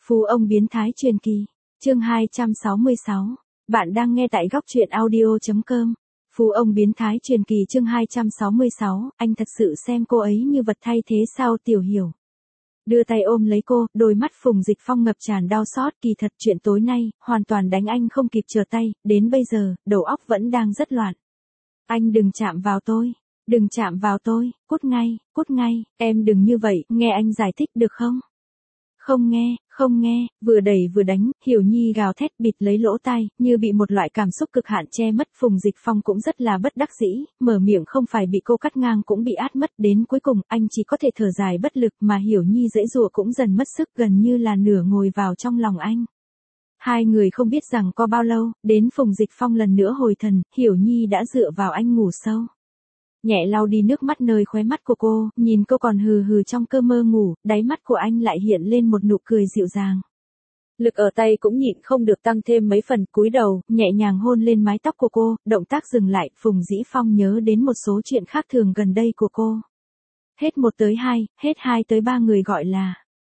Phú ông biến thái truyền kỳ. Chương 266. Bạn đang nghe tại góc truyện audio.com. Phú ông biến thái truyền kỳ chương 266. Anh thật sự xem cô ấy như vật thay thế sao Tiểu Hiểu. Đưa tay ôm lấy cô, đôi mắt Phùng Dịch Phong ngập tràn đau xót. Kỳ thật chuyện tối nay, hoàn toàn đánh anh không kịp trở tay, đến bây giờ, đầu óc vẫn đang rất loạn. Anh đừng chạm vào tôi. Đừng chạm vào tôi, cút ngay, em đừng như vậy, nghe anh giải thích được không? Không nghe, vừa đẩy vừa đánh, Hiểu Nhi gào thét bịt lấy lỗ tai, như bị một loại cảm xúc cực hạn che mất. Phùng Dịch Phong cũng rất là bất đắc dĩ, mở miệng không phải bị cô cắt ngang cũng bị át mất, đến cuối cùng anh chỉ có thể thở dài bất lực mà Hiểu Nhi giãy giụa cũng dần mất sức gần như là nửa ngồi vào trong lòng anh. Hai người không biết rằng có bao lâu, đến Phùng Dịch Phong lần nữa hồi thần, Hiểu Nhi đã dựa vào anh ngủ sâu. Nhẹ lau đi nước mắt nơi khóe mắt của cô, nhìn cô còn hừ hừ trong cơ mơ ngủ, đáy mắt của anh lại hiện lên một nụ cười dịu dàng. Lực ở tay cũng nhịn không được tăng thêm mấy phần, cúi đầu, nhẹ nhàng hôn lên mái tóc của cô, động tác dừng lại, Phùng Dĩ Phong nhớ đến một số chuyện khác thường gần đây của cô. Hết 1 tới 2, hết 2 tới 3 người gọi là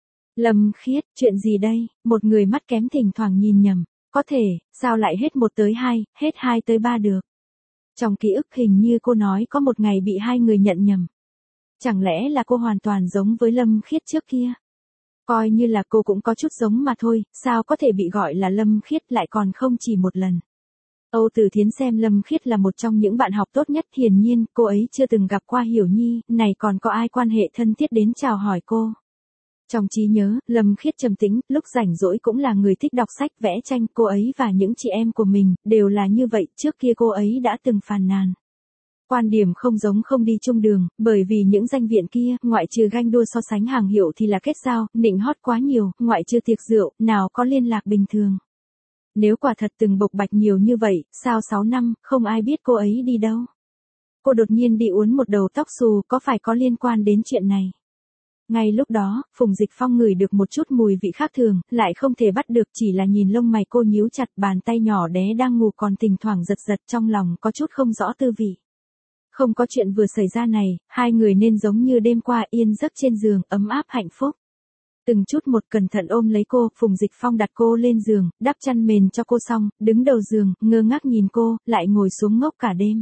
Lâm Khiết, chuyện gì đây, một người mắt kém thỉnh thoảng nhìn nhầm, có thể, sao lại hết 1 tới 2, hết 2 tới 3 được. Trong ký ức hình như cô nói có một ngày bị hai người nhận nhầm. Chẳng lẽ là cô hoàn toàn giống với Lâm Khiết trước kia? Coi như là cô cũng có chút giống mà thôi, sao có thể bị gọi là Lâm Khiết lại còn không chỉ một lần. Âu Tử Thiến xem Lâm Khiết là một trong những bạn học tốt nhất, hiển nhiên cô ấy chưa từng gặp qua Hiểu Nhi, này còn có ai quan hệ thân thiết đến chào hỏi cô. Trong trí nhớ, Lâm Khiết trầm tĩnh, lúc rảnh rỗi cũng là người thích đọc sách vẽ tranh, cô ấy và những chị em của mình, đều là như vậy, trước kia cô ấy đã từng phàn nàn. Quan điểm không giống không đi chung đường, bởi vì những danh viện kia, ngoại trừ ganh đua so sánh hàng hiệu thì là kết giao, nịnh hót quá nhiều, ngoại trừ tiệc rượu, nào có liên lạc bình thường. Nếu quả thật từng bộc bạch nhiều như vậy, sao 6 năm, không ai biết cô ấy đi đâu. Cô đột nhiên đi uốn một đầu tóc xù, có phải có liên quan đến chuyện này? Ngay lúc đó, Phùng Dịch Phong ngửi được một chút mùi vị khác thường, lại không thể bắt được, chỉ là nhìn lông mày cô nhíu chặt, bàn tay nhỏ bé đang ngủ còn thỉnh thoảng giật giật, trong lòng có chút không rõ tư vị. Không có chuyện vừa xảy ra này, hai người nên giống như đêm qua yên giấc trên giường, ấm áp hạnh phúc. Từng chút một cẩn thận ôm lấy cô, Phùng Dịch Phong đặt cô lên giường, đắp chăn mền cho cô xong, đứng đầu giường, ngơ ngác nhìn cô, lại ngồi xuống ngốc cả đêm.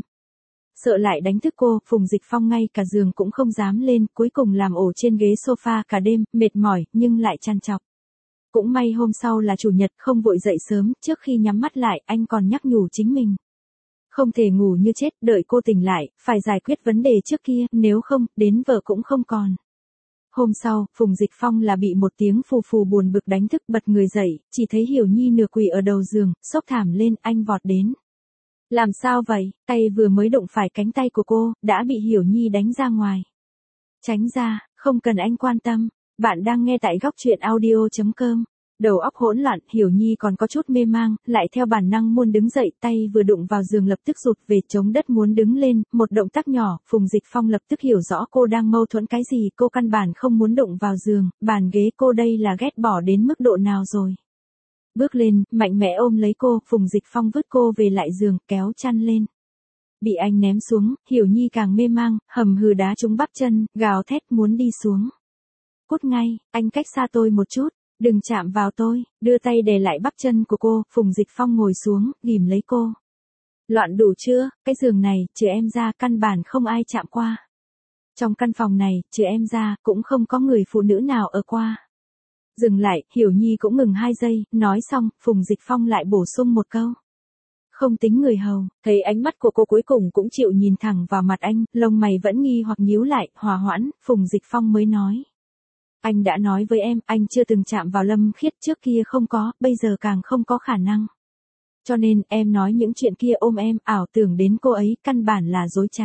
Sợ lại đánh thức cô, Phùng Dịch Phong ngay cả giường cũng không dám lên, cuối cùng làm ổ trên ghế sofa cả đêm, mệt mỏi, nhưng lại trằn trọc. Cũng may hôm sau là chủ nhật, không vội dậy sớm, trước khi nhắm mắt lại, anh còn nhắc nhủ chính mình. Không thể ngủ như chết, đợi cô tỉnh lại, phải giải quyết vấn đề trước kia, nếu không, đến vợ cũng không còn. Hôm sau, Phùng Dịch Phong là bị một tiếng phù phù buồn bực đánh thức, bật người dậy, chỉ thấy Hiểu Nhi nửa quỳ ở đầu giường, xốc thảm lên, anh vọt đến. Làm sao vậy, tay vừa mới đụng phải cánh tay của cô, đã bị Hiểu Nhi đánh ra ngoài. Tránh ra, không cần anh quan tâm, bạn đang nghe tại góc truyện audio.com. Đầu óc hỗn loạn, Hiểu Nhi còn có chút mê mang, lại theo bản năng muốn đứng dậy, tay vừa đụng vào giường lập tức rụt về chống đất muốn đứng lên, một động tác nhỏ, Phùng Dịch Phong lập tức hiểu rõ cô đang mâu thuẫn cái gì, cô căn bản không muốn đụng vào giường, bàn ghế cô đây là ghét bỏ đến mức độ nào rồi. Bước lên, mạnh mẽ ôm lấy cô, Phùng Dịch Phong vứt cô về lại giường, kéo chăn lên. Bị anh ném xuống, Hiểu Nhi càng mê mang, hầm hừ đá trúng bắp chân, gào thét muốn đi xuống. Cút ngay, anh cách xa tôi một chút, đừng chạm vào tôi, đưa tay đè lại bắp chân của cô, Phùng Dịch Phong ngồi xuống, ghìm lấy cô. Loạn đủ chưa, cái giường này, trừ em ra, căn bản không ai chạm qua. Trong căn phòng này, trừ em ra, cũng không có người phụ nữ nào ở qua. Dừng lại, Hiểu Nhi cũng ngừng 2 giây, nói xong, Phùng Dịch Phong lại bổ sung một câu. Không tính người hầu, thấy ánh mắt của cô cuối cùng cũng chịu nhìn thẳng vào mặt anh, lông mày vẫn nghi hoặc nhíu lại, hòa hoãn, Phùng Dịch Phong mới nói. Anh đã nói với em, anh chưa từng chạm vào Lâm Khiết, trước kia không có, bây giờ càng không có khả năng. Cho nên, em nói những chuyện kia ôm em, ảo tưởng đến cô ấy, căn bản là dối trá.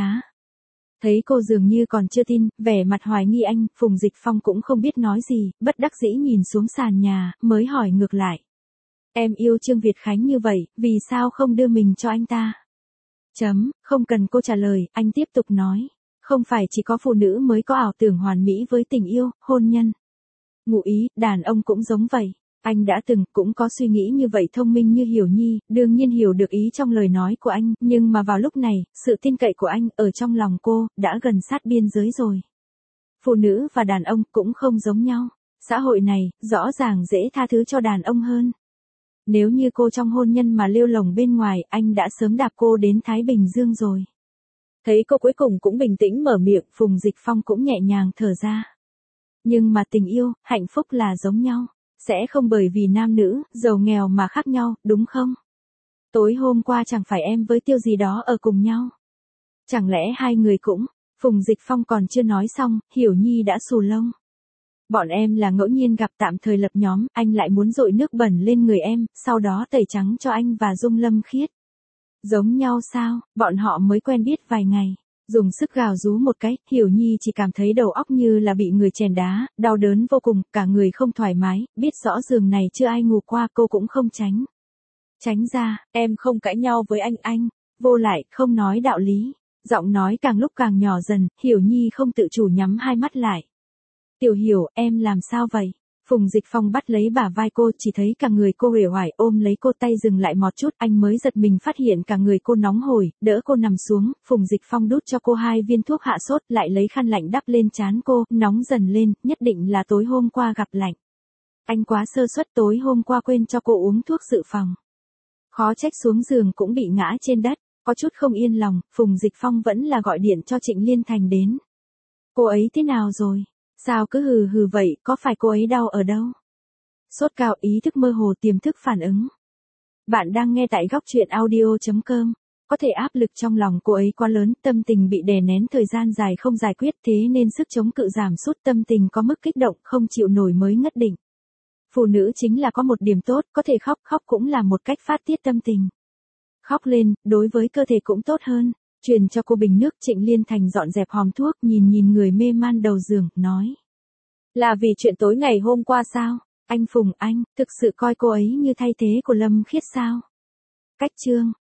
Thấy cô dường như còn chưa tin, vẻ mặt hoài nghi anh, Phùng Dịch Phong cũng không biết nói gì, bất đắc dĩ nhìn xuống sàn nhà, mới hỏi ngược lại. Em yêu Trương Việt Khánh như vậy, vì sao không đưa mình cho anh ta? Không cần cô trả lời, anh tiếp tục nói. Không phải chỉ có phụ nữ mới có ảo tưởng hoàn mỹ với tình yêu, hôn nhân. Ngụ ý, đàn ông cũng giống vậy. Anh đã từng, cũng có suy nghĩ như vậy, thông minh như Hiểu Nhi, đương nhiên hiểu được ý trong lời nói của anh, nhưng mà vào lúc này, sự tin cậy của anh, ở trong lòng cô, đã gần sát biên giới rồi. Phụ nữ và đàn ông cũng không giống nhau. Xã hội này, rõ ràng dễ tha thứ cho đàn ông hơn. Nếu như cô trong hôn nhân mà lêu lồng bên ngoài, anh đã sớm đạp cô đến Thái Bình Dương rồi. Thấy cô cuối cùng cũng bình tĩnh mở miệng, Phùng Dịch Phong cũng nhẹ nhàng thở ra. Nhưng mà tình yêu, hạnh phúc là giống nhau. Sẽ không bởi vì nam nữ, giàu nghèo mà khác nhau, đúng không? Tối hôm qua chẳng phải em với Tiêu gì đó ở cùng nhau. Chẳng lẽ hai người cũng, Phùng Dịch Phong còn chưa nói xong, Hiểu Nhi đã xù lông. Bọn em là ngẫu nhiên gặp tạm thời lập nhóm, anh lại muốn dội nước bẩn lên người em, sau đó tẩy trắng cho anh và Dung Lâm Khiết. Giống nhau sao, bọn họ mới quen biết vài ngày. Dùng sức gào rú một cái, Hiểu Nhi chỉ cảm thấy đầu óc như là bị người chèn đá, đau đớn vô cùng, cả người không thoải mái, biết rõ giường này chưa ai ngủ qua cô cũng không tránh. Tránh ra, em không cãi nhau với anh, vô lại, không nói đạo lý. Giọng nói càng lúc càng nhỏ dần, Hiểu Nhi không tự chủ nhắm hai mắt lại. Tiểu Hiểu, em làm sao vậy? Phùng Dịch Phong bắt lấy bả vai cô, chỉ thấy cả người cô uể oải ôm lấy cô, tay dừng lại một chút, anh mới giật mình phát hiện cả người cô nóng hổi, đỡ cô nằm xuống, Phùng Dịch Phong đút cho cô 2 viên thuốc hạ sốt, lại lấy khăn lạnh đắp lên trán cô, nóng dần lên, nhất định là tối hôm qua gặp lạnh. Anh quá sơ suất, tối hôm qua quên cho cô uống thuốc dự phòng. Khó trách xuống giường cũng bị ngã trên đất, có chút không yên lòng, Phùng Dịch Phong vẫn là gọi điện cho Trịnh Liên Thành đến. Cô ấy thế nào rồi? Sao cứ hừ hừ vậy, có phải cô ấy đau ở đâu? Sốt cao, ý thức mơ hồ, tiềm thức phản ứng. Bạn đang nghe tại góc truyện audio.com. Có thể áp lực trong lòng cô ấy quá lớn, tâm tình bị đè nén thời gian dài không giải quyết, thế nên sức chống cự giảm sút, tâm tình có mức kích động, không chịu nổi mới ngất đỉnh. Phụ nữ chính là có một điểm tốt, có thể khóc, khóc cũng là một cách phát tiết tâm tình. Khóc lên, đối với cơ thể cũng tốt hơn. Truyền cho cô bình nước, Trịnh Liên Thành dọn dẹp hòm thuốc, nhìn người mê man đầu giường, nói. Là vì chuyện tối ngày hôm qua sao? Anh Phùng, anh, thực sự coi cô ấy như thay thế của Lâm Khiết sao? Cách chương.